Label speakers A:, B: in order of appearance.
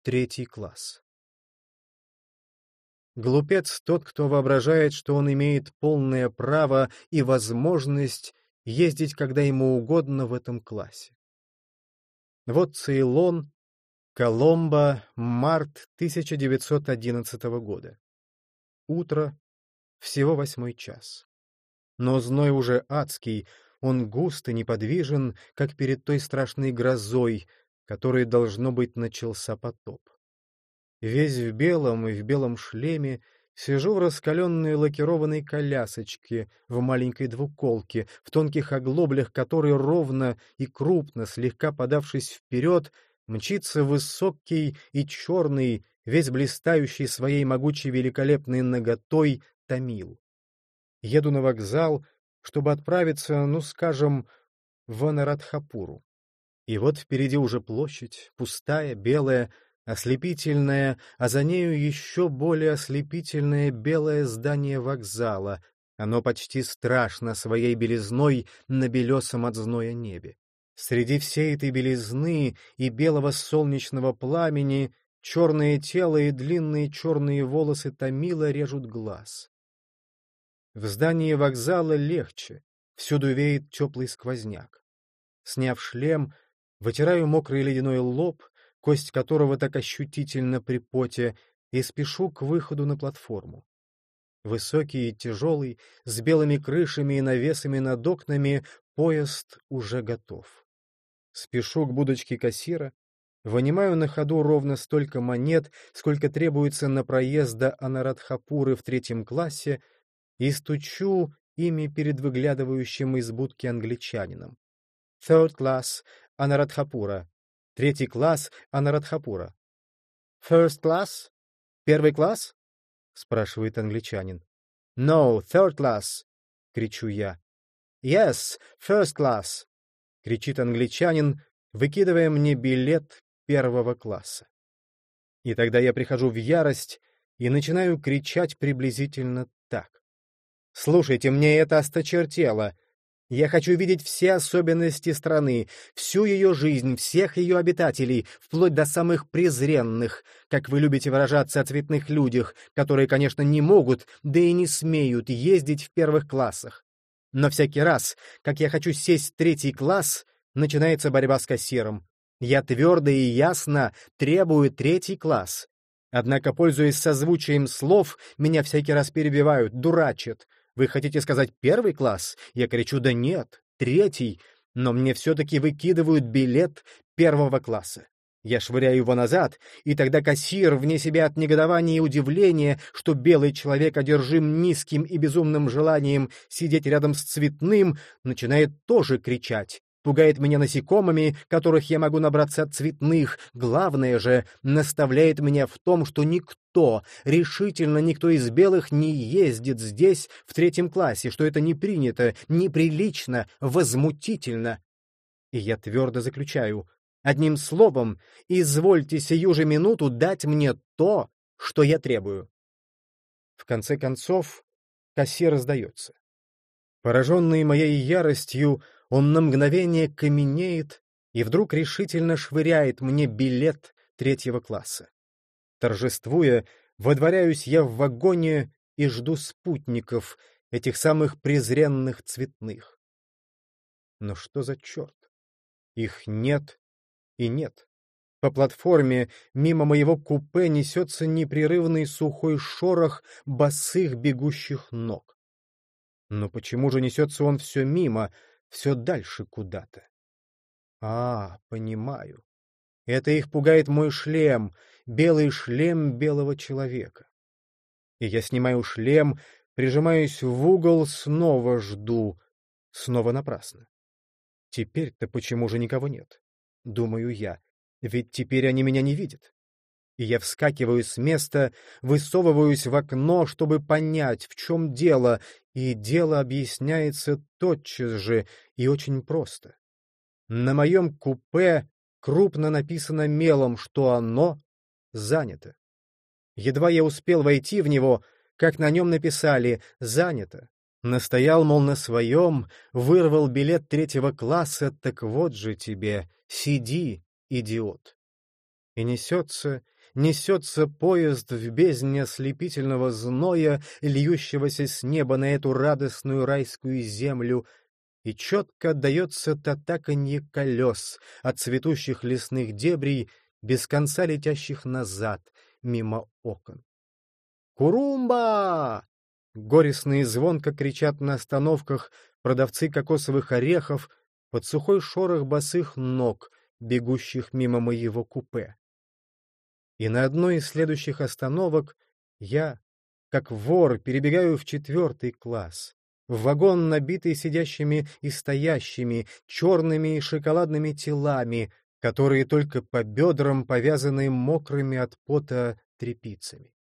A: третий класс. Глупец тот, кто воображает, что он имеет полное право и возможность ездить когда ему угодно в этом классе. Вот Цейлон, Коломбо, март 1911 года. Утро, всего 8 час. Но зной уже адский, он густ и неподвижен, как перед той страшной грозой, которой, должно быть, начался потоп. Весь в белом и в белом шлеме сижу в раскаленной лакированной колясочке, в маленькой двуколке, в тонких оглоблях которой ровно и крупно, слегка подавшись вперед, мчится высокий и черный, весь блистающий своей могучей великолепной наготой томил. Еду на вокзал, чтобы отправиться, ну, скажем, в Анарадхапуру. И вот впереди уже площадь, пустая, белая, ослепительное, а за нею еще более ослепительное белое здание вокзала. Оно почти страшно своей белизной на белесом от зноя небе. Среди всей этой белизны и белого солнечного пламени черное тело и длинные черные волосы томила режут глаз. В здании вокзала легче, всюду веет теплый сквозняк. Сняв шлем, вытираю мокрый ледяной лоб, кость которого так ощутительно при поте, и спешу к выходу на платформу. Высокий и тяжелый, с белыми крышами и навесами над окнами, поезд уже готов. Спешу к будочке кассира, вынимаю на ходу ровно столько монет, сколько требуется на проезд до Анарадхапуры в 3 классе, и стучу ими перед выглядывающим из будки англичанином. Third class, Анарадхапура. 3 класс, Анарадхапура. First class? 1 класс? Спрашивает англичанин. No, third class, кричу я. Yes, first class, кричит англичанин, выкидывая мне билет 1 класса. И тогда я прихожу в ярость и начинаю кричать приблизительно так. Слушайте, мне это осточертело. Я хочу видеть все особенности страны, всю ее жизнь, всех ее обитателей, вплоть до самых презренных, как вы любите выражаться о цветных людях, которые, конечно, не могут, да и не смеют ездить в 1 классах. Но всякий раз, как я хочу сесть в 3 класс, начинается борьба с кассиром. Я твердо и ясно требую 3 класс. Однако, пользуясь созвучием слов, меня всякий раз перебивают, дурачат. Вы хотите сказать 1 класс? Я кричу, да нет, 3, но мне все-таки выкидывают билет 1 класса. Я швыряю его назад, и тогда кассир, вне себя от негодования и удивления, что белый человек одержим низким и безумным желанием сидеть рядом с цветным, начинает тоже кричать. Пугает меня насекомыми, которых я могу набраться от цветных. Главное же, наставляет меня в том, что никто, решительно никто из белых не ездит здесь в 3 классе, что это не принято, неприлично, возмутительно. И я твердо заключаю, одним словом, извольте сию же минуту дать мне то, что я требую. В конце концов, кассир сдается. Пораженный моей яростью, он на мгновение каменеет и вдруг решительно швыряет мне билет 3 класса. Торжествуя, водворяюсь я в вагоне и жду спутников, этих самых презренных цветных. Но что за черт? Их нет и нет. По платформе мимо моего купе несется непрерывный сухой шорох босых бегущих ног. Но почему же несется он все мимо, все дальше куда-то? Понимаю. Это их пугает мой шлем, белый шлем белого человека. И я снимаю шлем, прижимаюсь в угол, снова жду, снова напрасно. Теперь-то почему же никого нет? Думаю я, ведь теперь они меня не видят. И я вскакиваю с места, высовываюсь в окно, чтобы понять, в чем дело, и дело объясняется тотчас же и очень просто. На моем купе крупно написано мелом, что оно занято. Едва я успел войти в него, как на нем написали «занято». Настоял, мол, на своем, вырвал билет 3 класса, так вот же тебе, сиди, идиот. И несется, несется поезд в бездне ослепительного зноя, льющегося с неба на эту радостную райскую землю, и четко отдается татаканье колес от цветущих лесных дебрей, без конца летящих назад, мимо окон. «Курумба!» — горестно и звонко кричат на остановках продавцы кокосовых орехов под сухой шорох босых ног, бегущих мимо моего купе. И на одной из следующих остановок я, как вор, перебегаю в 4 класс, в вагон, набитый сидящими и стоящими, черными и шоколадными телами, которые только по бедрам повязаны мокрыми от пота тряпицами.